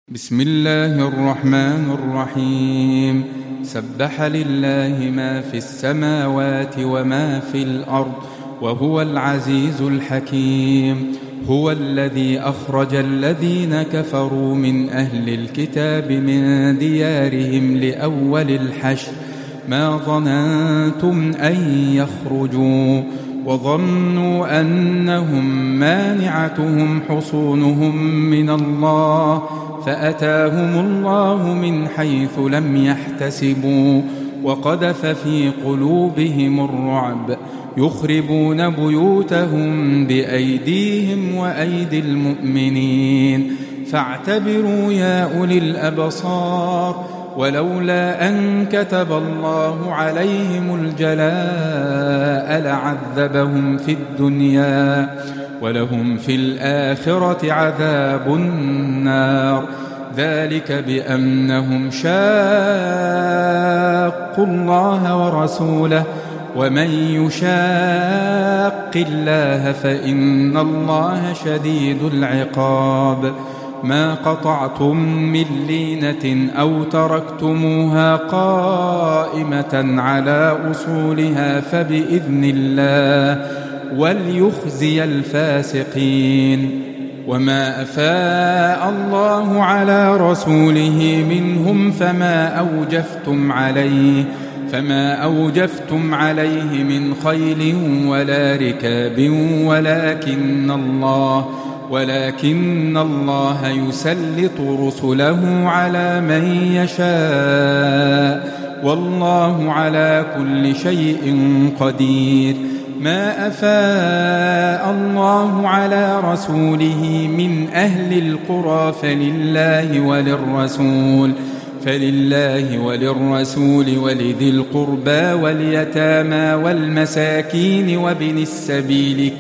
بسم الله الرحمن الرحيم. سبح لله ما في السماوات وما في الأرض وهو العزيز الحكيم. هو الذي أخرج الذين كفروا من أهل الكتاب من ديارهم لأول الحشر ما ظننتم أن يخرجوا وظنوا أنهم مانعتهم حصونهم من الله فأتاهم الله من حيث لم يحتسبوا وقذف في قلوبهم الرعب يخربون بيوتهم بأيديهم وأيدي المؤمنين فاعتبروا يا أولي الأبصار. ولولا أن كتب الله عليهم الجلاء لعذبهم في الدنيا ولهم في الآخرة عذاب النار. ذلك بأنهم شاقوا الله ورسوله ومن يشاق الله فإن الله شديد العقاب. ما قطعتم من لينة أو تركتموها قائمة على أصولها فبإذن الله وليخزي الفاسقين. وما أفاء الله على رسوله منهم فما أوجفتم عليه من خيل ولا ركاب ولكن الله يسلط رسله على من يشاء والله على كل شيء قدير. ما أفاء الله على رسوله من أهل القرى فلله وللرسول ولذي القربى واليتامى والمساكين وابن السبيل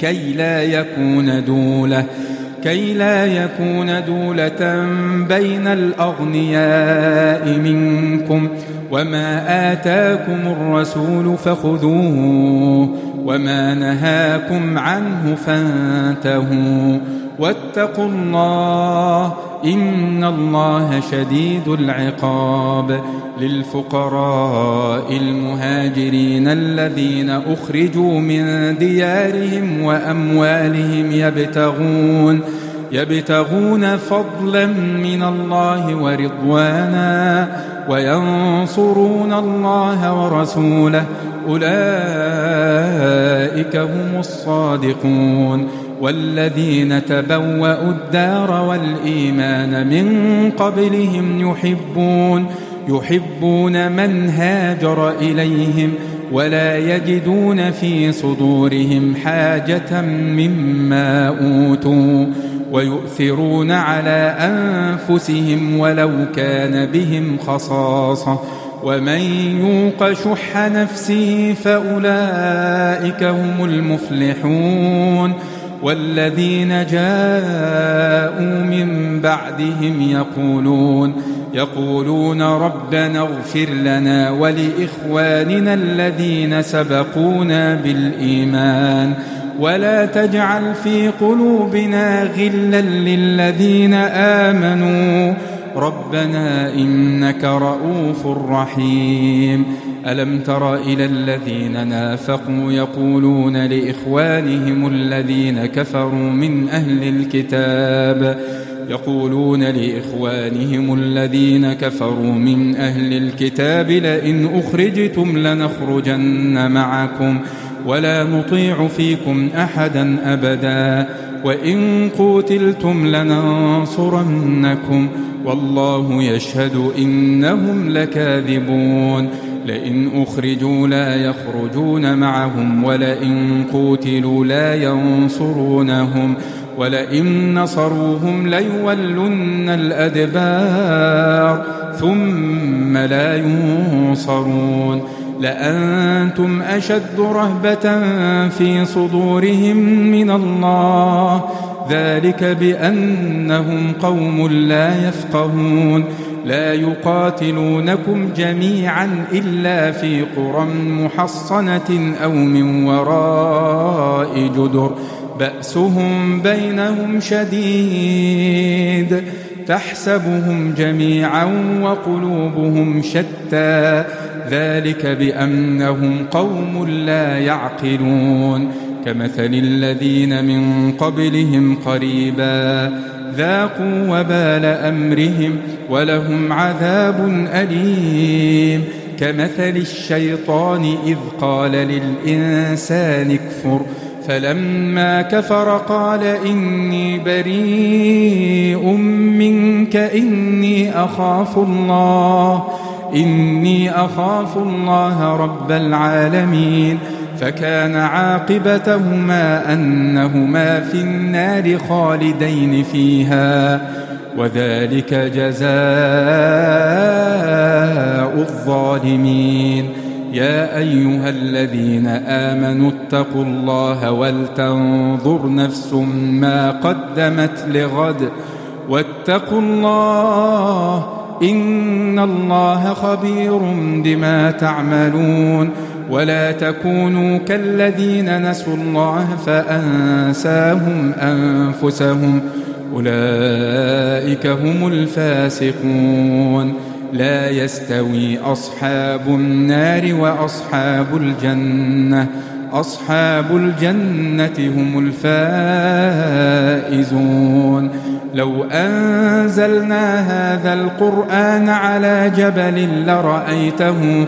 كي لا يكون دولة بين الأغنياء منكم. وما آتاكم الرسول فخذوه وما نهاكم عنه فانتهوا واتقوا الله إن الله شديد العقاب. للفقراء المهاجرين الذين أخرجوا من ديارهم وأموالهم يبتغون فضلا من الله ورضوانا وينصرون الله ورسوله أولئك هم الصادقون. والذين تبوأوا الدار والإيمان من قبلهم يحبون من هاجر إليهم ولا يجدون في صدورهم حاجة مما أوتوا ويؤثرون على أنفسهم ولو كان بهم خصاصة ومن يوق شح نفسه فأولئك هم المفلحون. والذين جاءوا من بعدهم يقولون ربنا اغفر لنا ولإخواننا الذين سبقونا بالإيمان ولا تجعل في قلوبنا غلا للذين آمنوا ربنا إنك رؤوف رحيم. ألم تر إلى الذين نافقوا يقولون لإخوانهم الذين كفروا من أهل الكتاب لئن أخرجتم لنخرجن معكم ولا نطيع فيكم أحدا أبدا وإن قوتلتم لننصرنكم والله يشهد إنهم لكاذبون. لئن أخرجوا لا يخرجون معهم ولئن قوتلوا لا ينصرونهم ولئن نصروهم ليولن الأدبار ثم لا ينصرون. لأنتم أشد رهبة في صدورهم من الله ذلك بأنهم قوم لا يفقهون. لا يقاتلونكم جميعا إلا في قرى محصنة أو من وراء جدر بأسهم بينهم شديد تحسبهم جميعا وقلوبهم شتى ذلك بأنهم قوم لا يعقلون كمثل الذين من قبلهم قريبا ذاقوا وبال أمرهم ولهم عذاب أليم كمثل الشيطان إذ قال للإنسان اكفر فلما كفر قال إني بريء منك إني أخاف الله رب العالمين فكان عاقبتهما أنهما في النار خالدين فيها وذلك جزاء الظالمين يا أيها الذين آمنوا اتقوا الله ولتنظر نفس ما قدمت لغد واتقوا الله إن الله خبير بما تعملون ولا تكونوا كالذين نسوا الله فأنساهم أنفسهم أولئك هم الفاسقون لا يستوي أصحاب النار وأصحاب الجنة هم الفائزون لو أنزلنا هذا القرآن على جبل لرأيته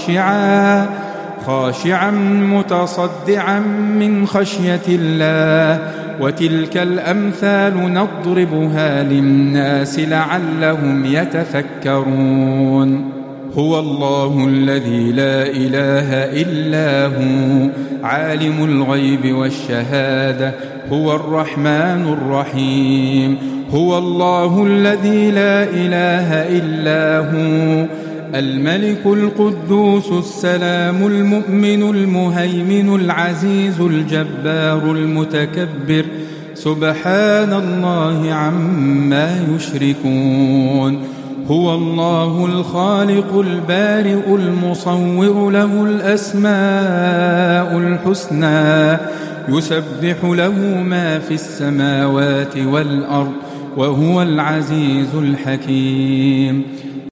خاشعا متصدعا من خشية الله وتلك الأمثال نضربها للناس لعلهم يتفكرون هو الله الذي لا إله إلا هو عالم الغيب والشهادة هو الرحمن الرحيم هو الله الذي لا إله إلا هو الملك القدوس السلام المؤمن المهيمن العزيز الجبار المتكبر سبحان الله عما يشركون هو الله الخالق البارئ المصور له الأسماء الحسنى يسبح له ما في السماوات والأرض وهو العزيز الحكيم